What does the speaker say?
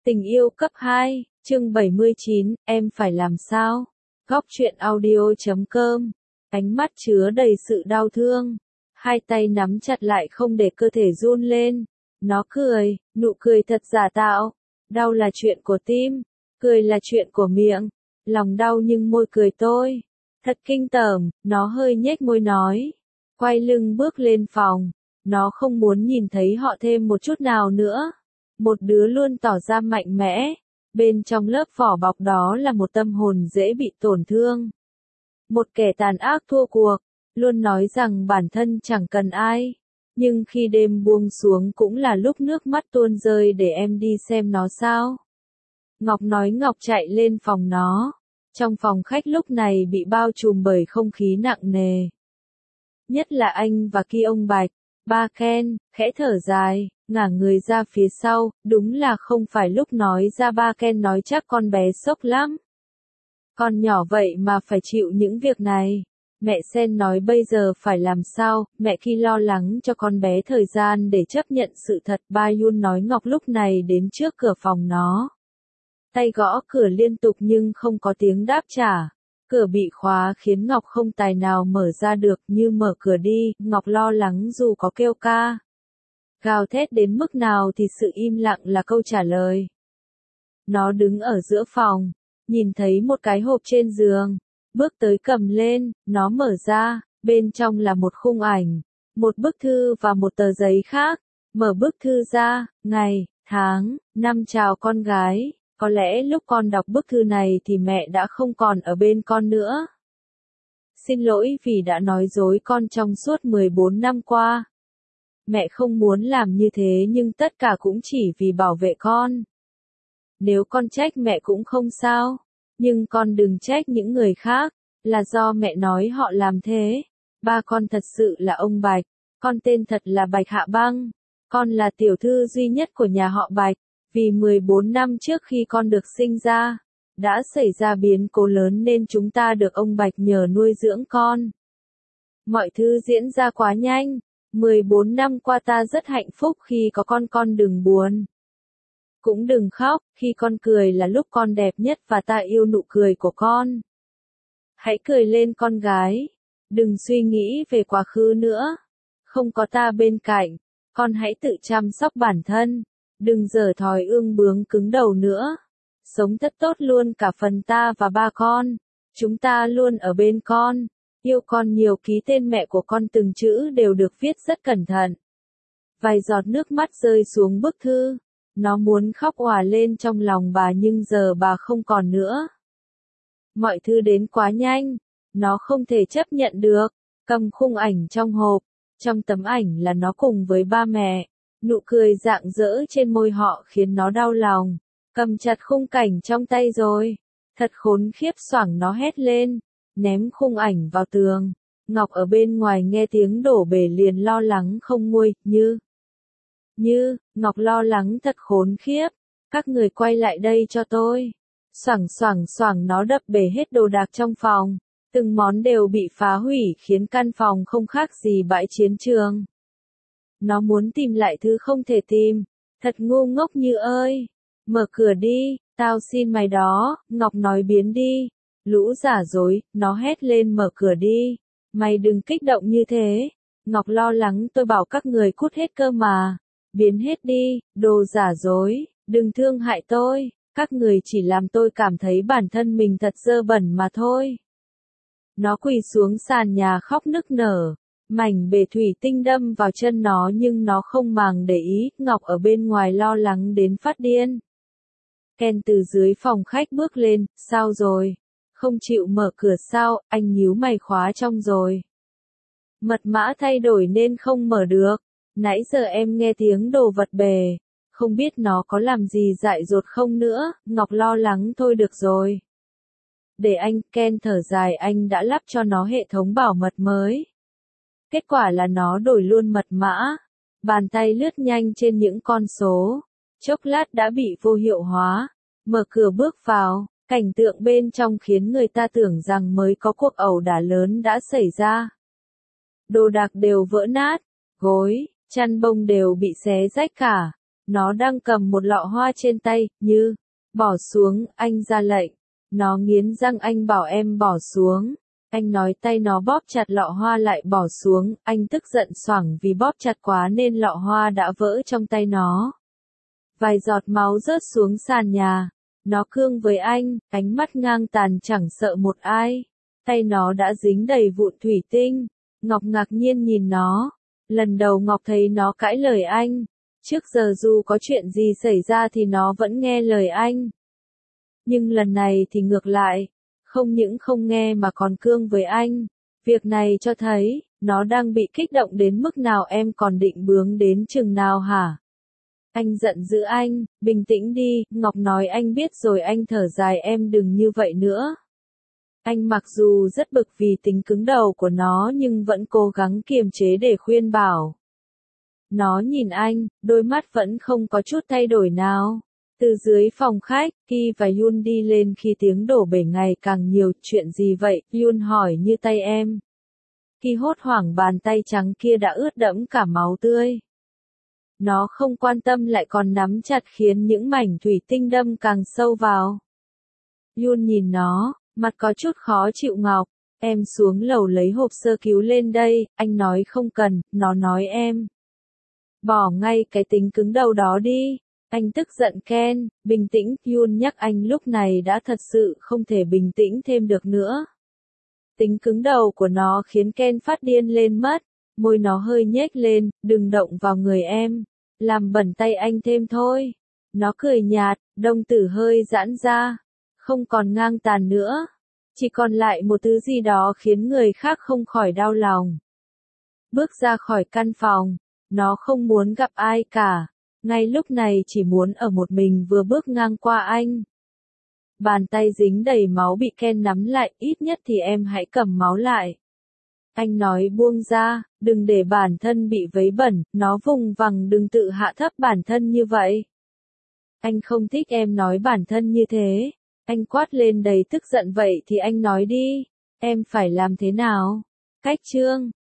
Tình yêu cấp 2, chương 79, em phải làm sao? Góc truyện audio.com. Ánh mắt chứa đầy sự đau thương. Hai tay nắm chặt lại không để cơ thể run lên. Nó cười, nụ cười thật giả tạo. Đau là chuyện của tim, cười là chuyện của miệng. Lòng đau nhưng môi cười tôi. Thật kinh tởm, nó hơi nhếch môi nói. Quay lưng bước lên phòng. Nó không muốn nhìn thấy họ thêm một chút nào nữa. Một đứa luôn tỏ ra mạnh mẽ, bên trong lớp vỏ bọc đó là một tâm hồn dễ bị tổn thương. Một kẻ tàn ác thua cuộc, luôn nói rằng bản thân chẳng cần ai. Nhưng khi đêm buông xuống cũng là lúc nước mắt tuôn rơi để em đi xem nó sao. Ngọc nói Ngọc chạy lên phòng nó. Trong phòng khách lúc này bị bao trùm bởi không khí nặng nề. Nhất là anh và Ki ông Bạch. Ba Ken, khẽ thở dài, ngả người ra phía sau, đúng là không phải lúc nói ra. Ba Ken nói chắc con bé sốc lắm. Con nhỏ vậy mà phải chịu những việc này. Mẹ Sen nói bây giờ phải làm sao, mẹ Ki lo lắng cho con bé thời gian để chấp nhận sự thật. Ba Yun nói Ngọc lúc này đến trước cửa phòng nó. Tay gõ cửa liên tục nhưng không có tiếng đáp trả. Cửa bị khóa khiến Ngọc không tài nào mở ra được, như mở cửa đi, Ngọc lo lắng dù có kêu ca. Gào thét đến mức nào thì sự im lặng là câu trả lời. Nó đứng ở giữa phòng, nhìn thấy một cái hộp trên giường, bước tới cầm lên, nó mở ra, bên trong là một khung ảnh, một bức thư và một tờ giấy khác. Mở bức thư ra, ngày, tháng, năm chào con gái. Có lẽ lúc con đọc bức thư này thì mẹ đã không còn ở bên con nữa. Xin lỗi vì đã nói dối con trong suốt 14 năm qua. Mẹ không muốn làm như thế nhưng tất cả cũng chỉ vì bảo vệ con. Nếu con trách mẹ cũng không sao, nhưng con đừng trách những người khác, là do mẹ nói họ làm thế. Ba con thật sự là ông Bạch, con tên thật là Bạch Hạ Băng, con là tiểu thư duy nhất của nhà họ Bạch. Vì 14 năm trước khi con được sinh ra, đã xảy ra biến cố lớn nên chúng ta được ông Bạch nhờ nuôi dưỡng con. Mọi thứ diễn ra quá nhanh, 14 năm qua ta rất hạnh phúc khi có con đừng buồn. Cũng đừng khóc, khi con cười là lúc con đẹp nhất và ta yêu nụ cười của con. Hãy cười lên con gái, đừng suy nghĩ về quá khứ nữa. Không có ta bên cạnh, con hãy tự chăm sóc bản thân. Đừng giở thói ương bướng cứng đầu nữa. Sống thật tốt luôn cả phần ta và ba con. Chúng ta luôn ở bên con. Yêu con nhiều. Ký tên mẹ của con, từng chữ đều được viết rất cẩn thận. Vài giọt nước mắt rơi xuống bức thư. Nó muốn khóc òa lên trong lòng bà nhưng giờ bà không còn nữa. Mọi thứ đến quá nhanh. Nó không thể chấp nhận được. Cầm khung ảnh trong hộp. Trong tấm ảnh là nó cùng với ba mẹ. Nụ cười rạng rỡ trên môi họ khiến nó đau lòng. Cầm chặt khung cảnh trong tay rồi. Thật khốn khiếp, xoảng nó hét lên. Ném khung ảnh vào tường. Ngọc ở bên ngoài nghe tiếng đổ bể liền lo lắng không nguôi. Ngọc lo lắng thật khốn khiếp. Các người quay lại đây cho tôi. Xoảng nó đập bể hết đồ đạc trong phòng. Từng món đều bị phá hủy khiến căn phòng không khác gì bãi chiến trường. Nó muốn tìm lại thứ không thể tìm. Thật ngu ngốc Như ơi. Mở cửa đi, tao xin mày đó. Ngọc nói biến đi. Lũ giả dối, nó hét lên mở cửa đi. Mày đừng kích động như thế. Ngọc lo lắng, tôi bảo các người cút hết cơ mà. Biến hết đi, đồ giả dối, đừng thương hại tôi. Các người chỉ làm tôi cảm thấy bản thân mình thật dơ bẩn mà thôi. Nó quỳ xuống sàn nhà khóc nức nở. Mảnh bể thủy tinh đâm vào chân nó nhưng nó không màng để ý. Ngọc ở bên ngoài lo lắng đến phát điên. Ken từ dưới phòng khách bước lên. Sao rồi? Không chịu mở cửa sao? Anh nhíu mày, khóa trong rồi. Mật mã thay đổi nên không mở được. Nãy giờ em nghe tiếng đồ vật bể. Không biết nó có làm gì dại dột không nữa. Ngọc lo lắng. Thôi được rồi. Để anh. Ken thở dài, anh đã lắp cho nó hệ thống bảo mật mới. Kết quả là nó đổi luôn mật mã. Bàn tay lướt nhanh trên những con số. Chốc lát đã bị vô hiệu hóa. Mở cửa bước vào. Cảnh tượng bên trong khiến người ta tưởng rằng mới có cuộc ẩu đả lớn đã xảy ra. Đồ đạc đều vỡ nát. Gối, chăn bông đều bị xé rách cả. Nó đang cầm một lọ hoa trên tay, Như, bỏ xuống, anh ra lệnh. Nó nghiến răng, anh bảo em bỏ xuống. Anh nói, tay nó bóp chặt lọ hoa lại bỏ xuống, anh tức giận xoảng vì bóp chặt quá nên lọ hoa đã vỡ trong tay nó. Vài giọt máu rớt xuống sàn nhà. Nó cương với anh, ánh mắt ngang tàn chẳng sợ một ai. Tay nó đã dính đầy vụn thủy tinh. Ngọc ngạc nhiên nhìn nó. Lần đầu Ngọc thấy nó cãi lời anh. Trước giờ dù có chuyện gì xảy ra thì nó vẫn nghe lời anh. Nhưng lần này thì ngược lại. Không những không nghe mà còn cương với anh. Việc này cho thấy, nó đang bị kích động đến mức nào, em còn định bướng đến chừng nào hả? Anh giận dữ anh, bình tĩnh đi, Ngọc nói, anh biết rồi, anh thở dài, em đừng như vậy nữa. Anh mặc dù rất bực vì tính cứng đầu của nó nhưng vẫn cố gắng kiềm chế để khuyên bảo. Nó nhìn anh, đôi mắt vẫn không có chút thay đổi nào. Từ dưới phòng khách, Ki và Yun đi lên khi tiếng đổ bể ngày càng nhiều. Chuyện gì vậy? Yun hỏi. Như tay em. Ki hốt hoảng, bàn tay trắng kia đã ướt đẫm cả máu tươi. Nó không quan tâm lại còn nắm chặt khiến những mảnh thủy tinh đâm càng sâu vào. Yun nhìn nó, mặt có chút khó chịu. Ngọc, em xuống lầu lấy hộp sơ cứu lên đây. Anh nói không cần, nó nói em. Bỏ ngay cái tính cứng đầu đó đi. Anh tức giận. Ken, bình tĩnh, Yun nhắc anh lúc này đã thật sự không thể bình tĩnh thêm được nữa. Tính cứng đầu của nó khiến Ken phát điên lên mất, môi nó hơi nhếch lên, đừng động vào người em, làm bẩn tay anh thêm thôi. Nó cười nhạt, đồng tử hơi giãn ra, không còn ngang tàn nữa, chỉ còn lại một thứ gì đó khiến người khác không khỏi đau lòng. Bước ra khỏi căn phòng, nó không muốn gặp ai cả. Ngay lúc này chỉ muốn ở một mình. Vừa bước ngang qua anh. Bàn tay dính đầy máu bị Ken nắm lại, ít nhất thì em hãy cầm máu lại. Anh nói, buông ra, đừng để bản thân bị vấy bẩn. Nó vùng vằng, đừng tự hạ thấp bản thân như vậy. Anh không thích em nói bản thân như thế. Anh quát lên đầy tức giận. Vậy thì anh nói đi, em phải làm thế nào? Cách chương